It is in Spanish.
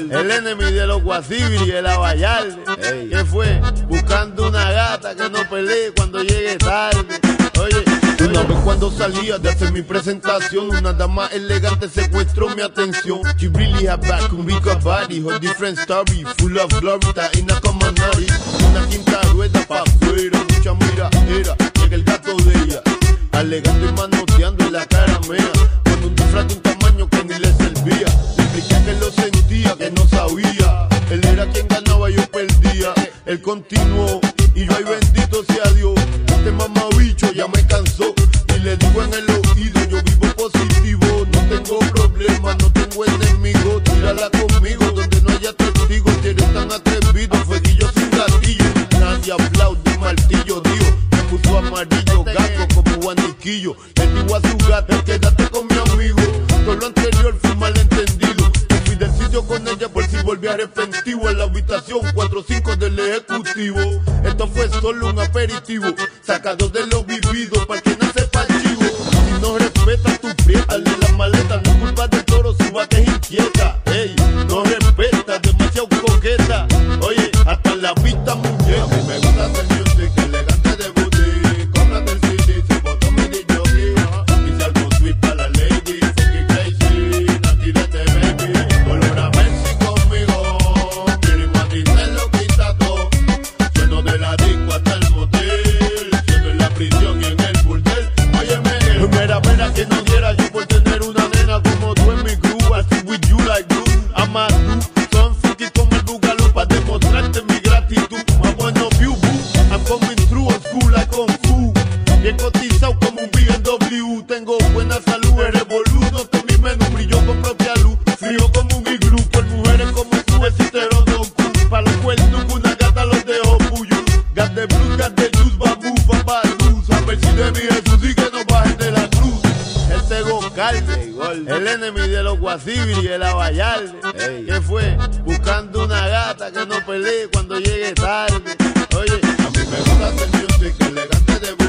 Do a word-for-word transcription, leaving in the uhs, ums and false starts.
El enemigo de los Guasibiri, el Abayalde. Hey. ¿Qué fue? Buscando una gata que no pelee cuando llegue tarde. Oye, una vez cuando salía de hacer mi presentación, una dama elegante secuestró mi atención. She really had back, un rico body, her different story, full of glory, taína como nariz. Una quinta rueda pa' afuera, mucha mira era, llega el gato de ella, alegando y manoteando en la cara mea, con un disfraz de un tamaño que ni le servía. Le expliqué que lo sentía, que no sabía, él era quien ganaba, yo perdía. Él continuó y yo, ay bendito sea Dios, este mamabicho ya me cansó. Y le digo en el oído, yo vivo positivo, no tengo problemas, no tengo enemigos, tírala conmigo donde no haya testigos. Si eres tan atrevido, fueguillo sin gatillo, nadie aplaude, martillo Dios, me puso amarillo, gato como guaniquillo. Le digo a su gata, quédate con mi amigo, todo lo anterior fue malentendido. Me fui del sitio con ella por si volví arrepentivo. En la habitación cuatro cinco del ejecutivo, esto fue solo un aperitivo, sacado de lo vivido, para que no sepa chivo. Si no respetas tu prieta, de la maleta, no es culpa del toro, su vaca es inquieta. Ey, no respeta, demasiado coqueta. Oye, hasta la vista muñeca. A mí me gusta hacer music, elegante de booty, cómprate el C D, se botó mi D J. Y si algo sweet para la lady, funky crazy, no tírate baby. Color a Mercy conmigo, quiero y Madrid te lo quita todo. Sueno de la disco hasta el motel, sueno en la prisión y en el burdel. Óyeme, mera pena que no diera yo por tener una nena como tú en mi crew. Así with you like glue, I'm a do. Son funky como el Boogaloo, pa' demostrarte mi gratitud. My one of you, boo, I'm coming through on school like Kung Fu. Bien cotizado como un B M W, tengo buena salud, eres boludo, que mi menú brilló con propia luz. Frío como un iglú, por mujeres como tú, existe Don Q. Pa' los cuernos una gata los dejo puyo. Gas de blues, gas de juice, bambú, papá luz. A ver si de mi Jesús y que no bajen de la cruz. El Tego Calde, el enemigo de los Guasibiri, el Abayalde. ¿Qué fue? Buscando una gata que no pelee cuando llegue tarde. Oye, a mí me gusta hacer music, elegante de